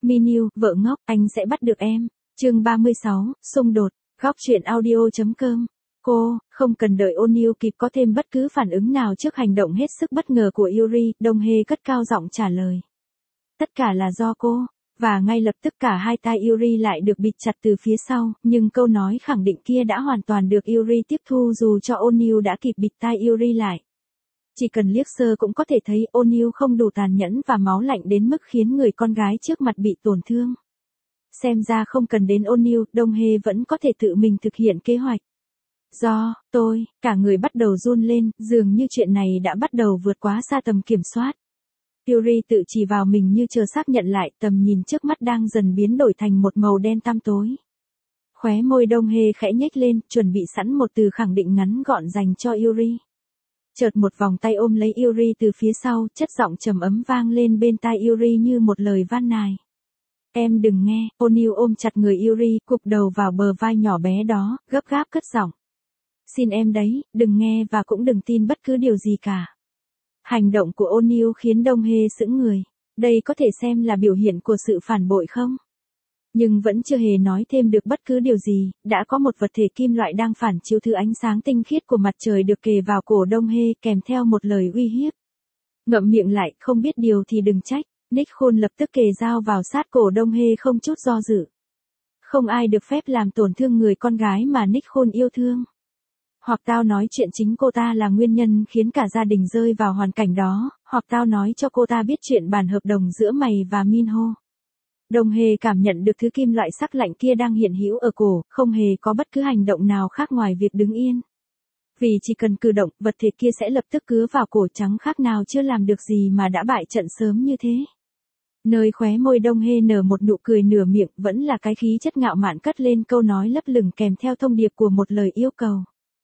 Miniu, vợ ngốc, anh sẽ bắt được em. Chương 36, xung đột. Góc truyện audio.com. Cô, không cần đợi O'Neil kịp có thêm bất cứ phản ứng nào trước hành động hết sức bất ngờ của Yuri, Dong-hye cất cao giọng trả lời. Tất cả là do cô. Và ngay lập tức cả hai tai Yuri lại được bịt chặt từ phía sau, nhưng câu nói khẳng định kia đã hoàn toàn được Yuri tiếp thu dù cho O'Neil đã kịp bịt tai Yuri lại. Chỉ cần liếc sơ cũng có thể thấy O'Neil không đủ tàn nhẫn và máu lạnh đến mức khiến người con gái trước mặt bị tổn thương. Xem ra không cần đến O'Neil, Dong-hye vẫn có thể tự mình thực hiện kế hoạch. Cả người bắt đầu run lên, dường như chuyện này đã bắt đầu vượt quá xa tầm kiểm soát. Yuri tự chỉ vào mình như chờ xác nhận lại, tầm nhìn trước mắt đang dần biến đổi thành một màu đen tăm tối. Khóe môi Dong-hye khẽ nhếch lên, chuẩn bị sẵn một từ khẳng định ngắn gọn dành cho Yuri. Chợt một vòng tay ôm lấy Yuri từ phía sau, chất giọng trầm ấm vang lên bên tai Yuri như một lời van nài. Em đừng nghe. O'Neil ôm chặt người Yuri, cụp đầu vào bờ vai nhỏ bé đó, gấp gáp cất giọng. Xin em đấy, đừng nghe và cũng đừng tin bất cứ điều gì cả. Hành động của O'Neil khiến Dong-hye sững người. Đây có thể xem là biểu hiện của sự phản bội không? Nhưng vẫn chưa hề nói thêm được bất cứ điều gì, đã có một vật thể kim loại đang phản chiếu thứ ánh sáng tinh khiết của mặt trời được kề vào cổ Dong-hye kèm theo một lời uy hiếp. Ngậm miệng lại, không biết điều thì đừng trách. Nick Khôn lập tức kề dao vào sát cổ Dong-hye không chút do dự. Không ai được phép làm tổn thương người con gái mà Nick Khôn yêu thương. Hoặc tao nói chuyện chính cô ta là nguyên nhân khiến cả gia đình rơi vào hoàn cảnh đó, hoặc tao nói cho cô ta biết chuyện bản hợp đồng giữa mày và Minho. Dong-hye cảm nhận được thứ kim loại sắc lạnh kia đang hiện hữu ở cổ, không hề có bất cứ hành động nào khác ngoài việc đứng yên. Vì chỉ cần cử động, vật thể kia sẽ lập tức cứa vào cổ trắng khác nào chưa làm được gì mà đã bại trận sớm như thế. Nơi khóe môi Dong-hye nở một nụ cười nửa miệng vẫn là cái khí chất ngạo mạn cất lên câu nói lấp lửng kèm theo thông điệp của một lời yêu cầu.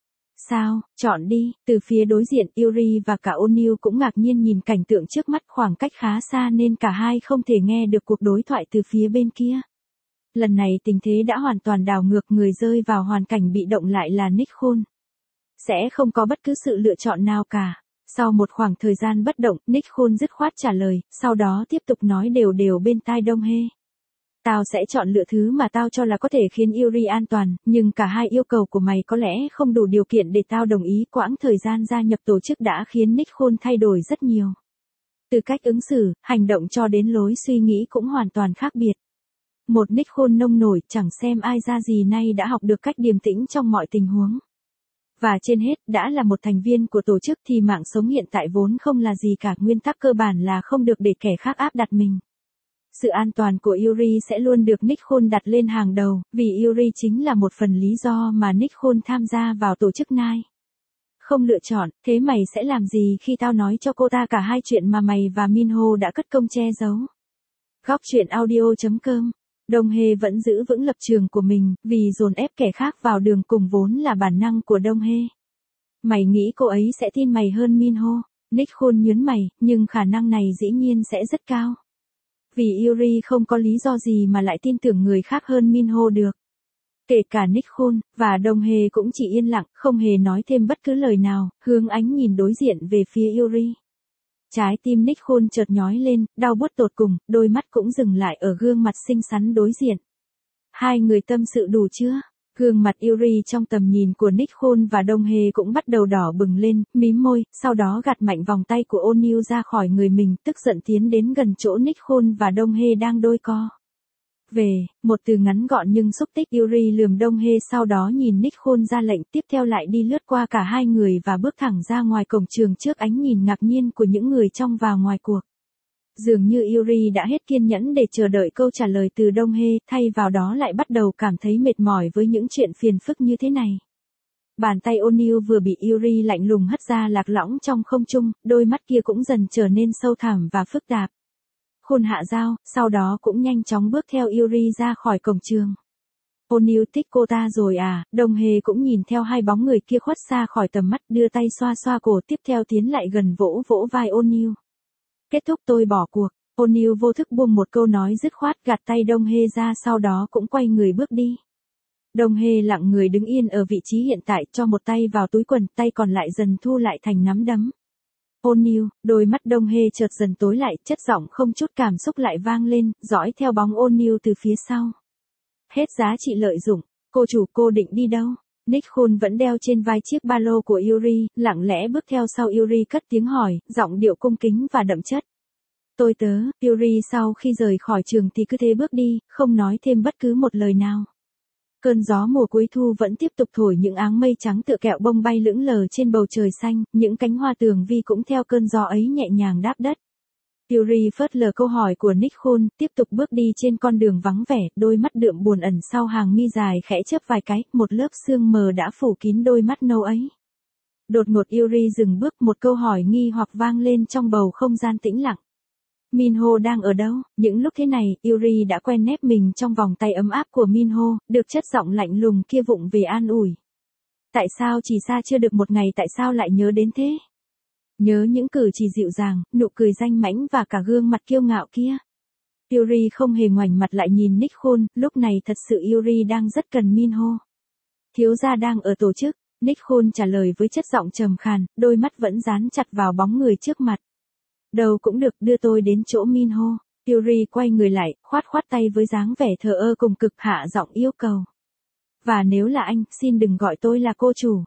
Sao, chọn đi. Từ phía đối diện Yuri và cả O'Neil cũng ngạc nhiên nhìn cảnh tượng trước mắt, khoảng cách khá xa nên cả hai không thể nghe được cuộc đối thoại từ phía bên kia. Lần này tình thế đã hoàn toàn đảo ngược, người rơi vào hoàn cảnh bị động lại là Nick Khôn. Sẽ không có bất cứ sự lựa chọn nào cả. Sau một khoảng thời gian bất động, Nick Khôn dứt khoát trả lời, sau đó tiếp tục nói đều đều bên tai Dong-hye. Tao sẽ chọn lựa thứ mà tao cho là có thể khiến Yuri an toàn, nhưng cả hai yêu cầu của mày có lẽ không đủ điều kiện để tao đồng ý. Quãng thời gian gia nhập tổ chức đã khiến Nick Khôn thay đổi rất nhiều. Từ cách ứng xử, hành động cho đến lối suy nghĩ cũng hoàn toàn khác biệt. Một Nick Khôn nông nổi, chẳng xem ai ra gì nay đã học được cách điềm tĩnh trong mọi tình huống. Và trên hết, đã là một thành viên của tổ chức thì mạng sống hiện tại vốn không là gì cả, nguyên tắc cơ bản là không được để kẻ khác áp đặt mình. Sự an toàn của Yuri sẽ luôn được Nick Khôn đặt lên hàng đầu, vì Yuri chính là một phần lý do mà Nick Khôn tham gia vào tổ chức này. Không lựa chọn, thế mày sẽ làm gì khi tao nói cho cô ta cả hai chuyện mà mày và Minho đã cất công che giấu? Góc truyện audio.com. Dong-hye vẫn giữ vững lập trường của mình, vì dồn ép kẻ khác vào đường cùng vốn là bản năng của Dong-hye. Mày nghĩ cô ấy sẽ tin mày hơn Minho? Nick Khôn nhớn mày, nhưng khả năng này dĩ nhiên sẽ rất cao. Vì Yuri không có lý do gì mà lại tin tưởng người khác hơn Minho được. Kể cả Nick Khôn, và Dong-hye cũng chỉ yên lặng, không hề nói thêm bất cứ lời nào, hướng ánh nhìn đối diện về phía Yuri. Trái tim Nick Khôn chợt nhói lên, đau buốt tột cùng, đôi mắt cũng dừng lại ở gương mặt xinh xắn đối diện. Hai người tâm sự đủ chưa? Gương mặt Yuri trong tầm nhìn của Nick Khôn và Dong-hye cũng bắt đầu đỏ bừng lên, mím môi, sau đó gạt mạnh vòng tay của O'Neil ra khỏi người mình, tức giận tiến đến gần chỗ Nick Khôn và Dong-hye đang đôi co. Một từ ngắn gọn nhưng xúc tích. Yuri lườm Dong-hye, sau đó nhìn Nick Khôn ra lệnh, tiếp theo lại đi lướt qua cả hai người và bước thẳng ra ngoài cổng trường trước ánh nhìn ngạc nhiên của những người trong và ngoài cuộc. Dường như Yuri đã hết kiên nhẫn để chờ đợi câu trả lời từ Dong-hye, thay vào đó lại bắt đầu cảm thấy mệt mỏi với những chuyện phiền phức như thế này. Bàn tay O'Neil vừa bị Yuri lạnh lùng hất ra lạc lõng trong không trung, đôi mắt kia cũng dần trở nên sâu thẳm và phức tạp. Khôn hạ dao, sau đó cũng nhanh chóng bước theo Yuri ra khỏi cổng trường. O'Neil thích cô ta rồi à? Dong-hye cũng nhìn theo hai bóng người kia khuất xa khỏi tầm mắt, đưa tay xoa xoa cổ, tiếp theo tiến lại gần vỗ vỗ vai O'Neil. Kết thúc tôi bỏ cuộc. O'Neil vô thức buông một câu nói dứt khoát, gạt tay Dong-hye ra, sau đó cũng quay người bước đi. Dong-hye lặng người đứng yên ở vị trí hiện tại, cho một tay vào túi quần, tay còn lại dần thu lại thành nắm đấm. O'Neil, đôi mắt Đông Hê chợt dần tối lại, chất giọng không chút cảm xúc lại vang lên, dõi theo bóng O'Neil từ phía sau. Hết giá trị lợi dụng, cô chủ, cô định đi đâu? Nick Khôn vẫn đeo trên vai chiếc ba lô của Yuri, lặng lẽ bước theo sau Yuri cất tiếng hỏi, giọng điệu cung kính và đậm chất. Tôi tớ, Yuri sau khi rời khỏi trường thì cứ thế bước đi, không nói thêm bất cứ một lời nào. Cơn gió mùa cuối thu vẫn tiếp tục thổi những áng mây trắng tựa kẹo bông bay lững lờ trên bầu trời xanh, những cánh hoa tường vi cũng theo cơn gió ấy nhẹ nhàng đáp đất. Yuri phớt lờ câu hỏi của Nick Khôn, tiếp tục bước đi trên con đường vắng vẻ, đôi mắt đượm buồn ẩn sau hàng mi dài khẽ chớp vài cái, một lớp sương mờ đã phủ kín đôi mắt nâu ấy. Đột ngột Yuri dừng bước, một câu hỏi nghi hoặc vang lên trong bầu không gian tĩnh lặng. Minho đang ở đâu? Những lúc thế này, Yuri đã quen nép mình trong vòng tay ấm áp của Minho, được chất giọng lạnh lùng kia vụng về an ủi. Tại sao chỉ xa chưa được một ngày, tại sao lại nhớ đến thế? Nhớ những cử chỉ dịu dàng, nụ cười danh mãnh và cả gương mặt kiêu ngạo kia. Yuri không hề ngoảnh mặt lại nhìn Nick Khôn, lúc này thật sự Yuri đang rất cần Minho. Thiếu gia đang ở tổ chức, Nick Khôn trả lời với chất giọng trầm khàn, đôi mắt vẫn dán chặt vào bóng người trước mặt. Đâu cũng được, đưa tôi đến chỗ Minho. Yuri quay người lại, khoát khoát tay với dáng vẻ thờ ơ cùng cực, hạ giọng yêu cầu. Và nếu là anh, xin đừng gọi tôi là cô chủ.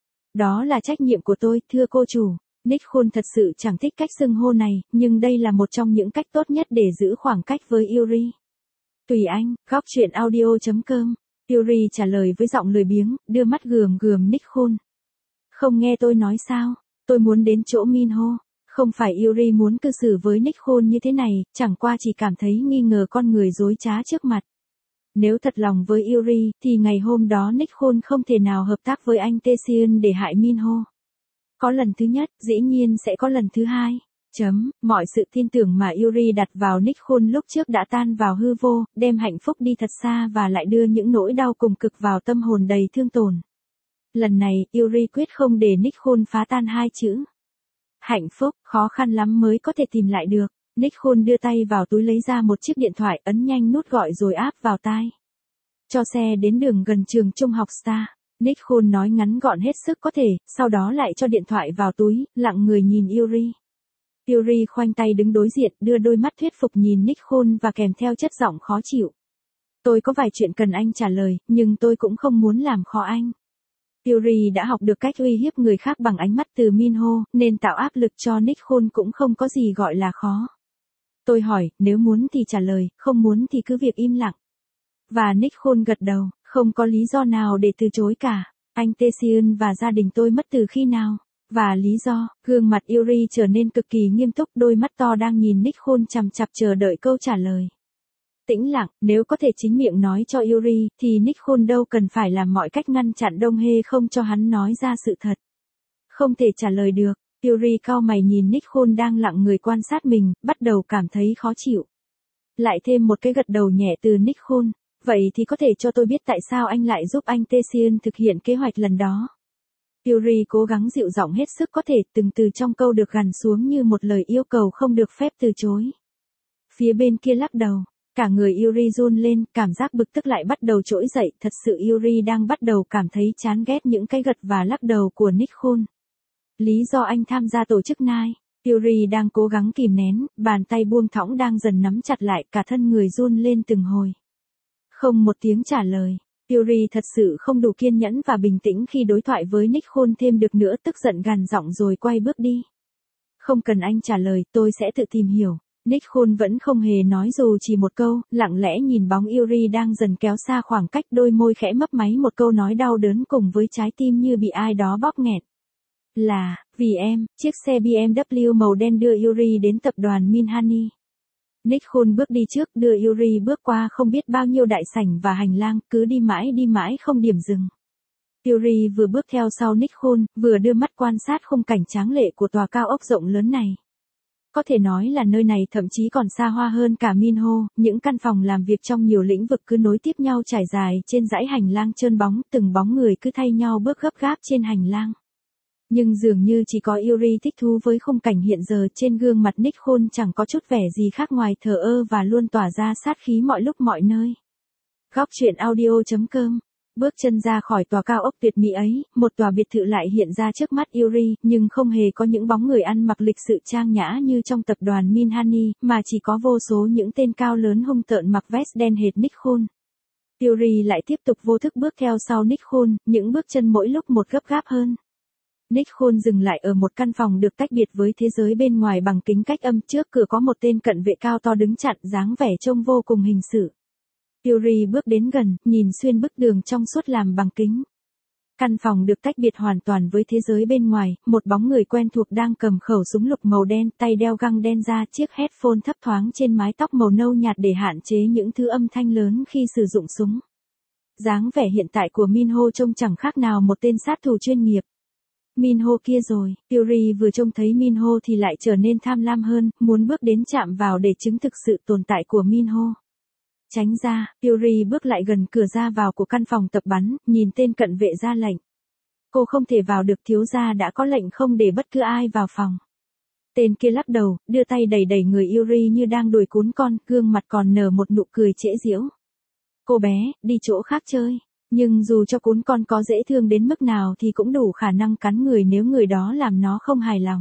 Đó là trách nhiệm của tôi, thưa cô chủ. Nick Khôn thật sự chẳng thích cách xưng hô này, nhưng đây là một trong những cách tốt nhất để giữ khoảng cách với Yuri. Tùy anh, góc chuyện audio.com. Yuri trả lời với giọng lười biếng, đưa mắt gườm gườm Nick Khôn. Không nghe tôi nói sao, tôi muốn đến chỗ Minho. Không phải Yuri muốn cư xử với Nick Khôn như thế này, chẳng qua chỉ cảm thấy nghi ngờ con người dối trá trước mặt. Nếu thật lòng với Yuri, thì ngày hôm đó Nick Khôn không thể nào hợp tác với anh Taecyeon để hại Minho. Có lần thứ nhất, dĩ nhiên sẽ có lần thứ hai. Mọi sự tin tưởng mà Yuri đặt vào Nick Khôn lúc trước đã tan vào hư vô, đem hạnh phúc đi thật xa và lại đưa những nỗi đau cùng cực vào tâm hồn đầy thương tổn. Lần này, Yuri quyết không để Nick Khôn phá tan hai chữ. Hạnh phúc, khó khăn lắm mới có thể tìm lại được. Nick Khôn đưa tay vào túi lấy ra một chiếc điện thoại, ấn nhanh nút gọi rồi áp vào tai. Cho xe đến đường gần trường trung học Star. Nick Khôn nói ngắn gọn hết sức có thể, sau đó lại cho điện thoại vào túi, lặng người nhìn Yuri. Yuri khoanh tay đứng đối diện, đưa đôi mắt thuyết phục nhìn Nick Khôn và kèm theo chất giọng khó chịu. Tôi có vài chuyện cần anh trả lời, nhưng tôi cũng không muốn làm khó anh. Yuri đã học được cách uy hiếp người khác bằng ánh mắt từ Minho, nên tạo áp lực cho Nick Khôn cũng không có gì gọi là khó. Tôi hỏi, nếu muốn thì trả lời, không muốn thì cứ việc im lặng. Và Nick Khôn gật đầu, không có lý do nào để từ chối cả. Anh Taecyeon và gia đình tôi mất từ khi nào? Và lý do, gương mặt Yuri trở nên cực kỳ nghiêm túc, đôi mắt to đang nhìn Nick Khôn chằm chằm chờ đợi câu trả lời. Tĩnh lặng, nếu có thể chính miệng nói cho Yuri, thì Nick Khôn đâu cần phải làm mọi cách ngăn chặn Đông Hê không cho hắn nói ra sự thật. Không thể trả lời được, Yuri cau mày nhìn Nick Khôn đang lặng người quan sát mình, bắt đầu cảm thấy khó chịu. Lại thêm một cái gật đầu nhẹ từ Nick Khôn, vậy thì có thể cho tôi biết tại sao anh lại giúp anh Taecyeon thực hiện kế hoạch lần đó. Yuri cố gắng dịu giọng hết sức có thể, từng từ trong câu được gằn xuống như một lời yêu cầu không được phép từ chối. Phía bên kia lắc đầu. Cả người Yuri run lên, cảm giác bực tức lại bắt đầu trỗi dậy, thật sự Yuri đang bắt đầu cảm thấy chán ghét những cái gật và lắc đầu của Nick Khôn. Lý do anh tham gia tổ chức Nine. Yuri đang cố gắng kìm nén, bàn tay buông thõng đang dần nắm chặt lại, cả thân người run lên từng hồi. Không một tiếng trả lời. Yuri thật sự không đủ kiên nhẫn và bình tĩnh khi đối thoại với Nick Khôn thêm được nữa, tức giận gằn giọng rồi quay bước đi. Không cần anh trả lời, tôi sẽ tự tìm hiểu. Nick Khôn vẫn không hề nói dù chỉ một câu, lặng lẽ nhìn bóng Yuri đang dần kéo xa khoảng cách, đôi môi khẽ mấp máy một câu nói đau đớn cùng với trái tim như bị ai đó bóp nghẹt. Là, vì em, chiếc xe BMW màu đen đưa Yuri đến tập đoàn Minhani. Nick Khôn bước đi trước, đưa Yuri bước qua không biết bao nhiêu đại sảnh và hành lang, cứ đi mãi không điểm dừng. Yuri vừa bước theo sau Nick Khôn, vừa đưa mắt quan sát khung cảnh tráng lệ của tòa cao ốc rộng lớn này. Có thể nói là nơi này thậm chí còn xa hoa hơn cả Minho, những căn phòng làm việc trong nhiều lĩnh vực cứ nối tiếp nhau trải dài trên dãy hành lang trơn bóng, từng bóng người cứ thay nhau bước gấp gáp trên hành lang. Nhưng dường như chỉ có Yuri thích thú với khung cảnh hiện giờ, trên gương mặt Nick Khôn chẳng có chút vẻ gì khác ngoài thờ ơ và luôn tỏa ra sát khí mọi lúc mọi nơi. Góc chuyện audio.com Bước chân ra khỏi tòa cao ốc tuyệt mỹ ấy, một tòa biệt thự lại hiện ra trước mắt Yuri, nhưng không hề có những bóng người ăn mặc lịch sự trang nhã như trong tập đoàn Minhani, mà chỉ có vô số những tên cao lớn hung tợn mặc vest đen hệt Nichkhun. Yuri lại tiếp tục vô thức bước theo sau Nichkhun, những bước chân mỗi lúc một gấp gáp hơn. Nichkhun dừng lại ở một căn phòng được tách biệt với thế giới bên ngoài bằng kính cách âm, trước cửa có một tên cận vệ cao to đứng chặn, dáng vẻ trông vô cùng hình sự. Yuri bước đến gần, nhìn xuyên bức tường trong suốt làm bằng kính. Căn phòng được tách biệt hoàn toàn với thế giới bên ngoài, một bóng người quen thuộc đang cầm khẩu súng lục màu đen, tay đeo găng đen da, chiếc headphone thấp thoáng trên mái tóc màu nâu nhạt để hạn chế những thứ âm thanh lớn khi sử dụng súng. Dáng vẻ hiện tại của Minho trông chẳng khác nào một tên sát thủ chuyên nghiệp. Minho kia rồi, Yuri vừa trông thấy Minho thì lại trở nên tham lam hơn, muốn bước đến chạm vào để chứng thực sự tồn tại của Minho. Tránh ra, Yuri bước lại gần cửa ra vào của căn phòng tập bắn, nhìn tên cận vệ ra lệnh. Cô không thể vào được, thiếu gia đã có lệnh không để bất cứ ai vào phòng. Tên kia lắc đầu, đưa tay đẩy đẩy người Yuri như đang đuổi cún con, gương mặt còn nở một nụ cười trễ giễu. Cô bé, đi chỗ khác chơi. Nhưng dù cho cún con có dễ thương đến mức nào thì cũng đủ khả năng cắn người nếu người đó làm nó không hài lòng.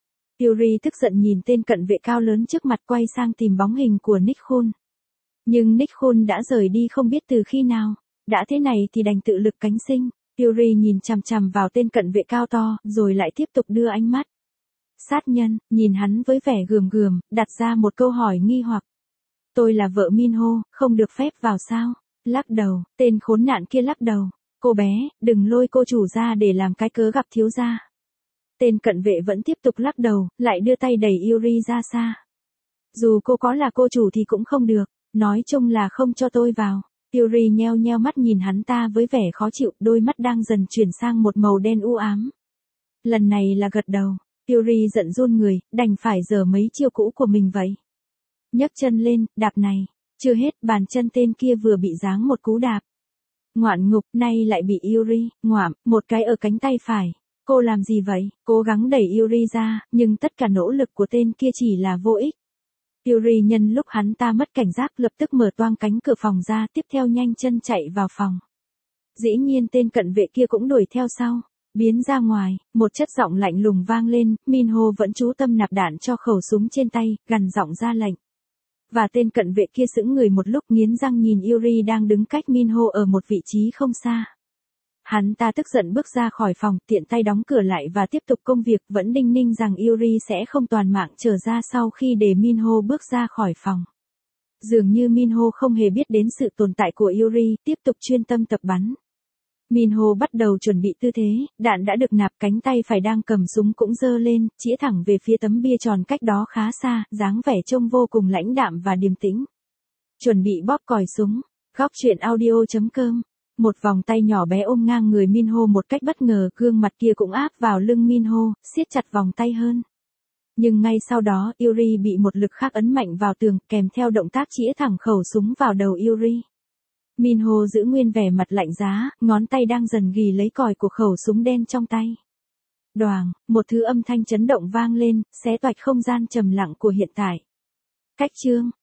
Yuri tức giận nhìn tên cận vệ cao lớn trước mặt, quay sang tìm bóng hình của Nichkhun. Nhưng Nichkhun đã rời đi không biết từ khi nào. Đã thế này thì đành tự lực cánh sinh. Yuri nhìn chằm chằm vào tên cận vệ cao to, rồi lại tiếp tục đưa ánh mắt. Sát nhân, nhìn hắn với vẻ gườm gườm, đặt ra một câu hỏi nghi hoặc. Tôi là vợ Minho, không được phép vào sao? Lắc đầu, tên khốn nạn kia lắc đầu. Cô bé, đừng lôi cô chủ ra để làm cái cớ gặp thiếu gia. Tên cận vệ vẫn tiếp tục lắc đầu, lại đưa tay đẩy Yuri ra xa. Dù cô có là cô chủ thì cũng không được, nói chung là không cho tôi vào. Yuri nheo nheo mắt nhìn hắn ta với vẻ khó chịu, đôi mắt đang dần chuyển sang một màu đen u ám. Lần này là gật đầu, Yuri giận run người, đành phải giở mấy chiêu cũ của mình vậy. Nhấc chân lên, đạp này. Chưa hết, bàn chân tên kia vừa bị giáng một cú đạp. Ngoạn ngục, nay lại bị Yuri ngoạm một cái ở cánh tay phải. Cô làm gì vậy? Cố gắng đẩy Yuri ra, nhưng tất cả nỗ lực của tên kia chỉ là vô ích. Yuri nhân lúc hắn ta mất cảnh giác lập tức mở toang cánh cửa phòng ra, tiếp theo nhanh chân chạy vào phòng. Dĩ nhiên tên cận vệ kia cũng đuổi theo sau. Biến ra ngoài, một chất giọng lạnh lùng vang lên, Minho vẫn chú tâm nạp đạn cho khẩu súng trên tay, gằn giọng ra lệnh. Và tên cận vệ kia sững người một lúc, nghiến răng nhìn Yuri đang đứng cách Minho ở một vị trí không xa. Hắn ta tức giận bước ra khỏi phòng, tiện tay đóng cửa lại và tiếp tục công việc, vẫn đinh ninh rằng Yuri sẽ không toàn mạng trở ra sau khi để Minho bước ra khỏi phòng. Dường như Minho không hề biết đến sự tồn tại của Yuri, tiếp tục chuyên tâm tập bắn. Minho bắt đầu chuẩn bị tư thế, đạn đã được nạp, cánh tay phải đang cầm súng cũng giơ lên, chĩa thẳng về phía tấm bia tròn cách đó khá xa, dáng vẻ trông vô cùng lãnh đạm và điềm tĩnh. Chuẩn bị bóp còi súng. Góc truyện audio.com. Một vòng tay nhỏ bé ôm ngang người Minho một cách bất ngờ, gương mặt kia cũng áp vào lưng Minho, siết chặt vòng tay hơn. Nhưng ngay sau đó, Yuri bị một lực khác ấn mạnh vào tường, kèm theo động tác chĩa thẳng khẩu súng vào đầu Yuri. Minho giữ nguyên vẻ mặt lạnh giá, ngón tay đang dần ghì lấy còi của khẩu súng đen trong tay. Đoàng, một thứ âm thanh chấn động vang lên, xé toạch không gian trầm lặng của hiện tại. Cách chương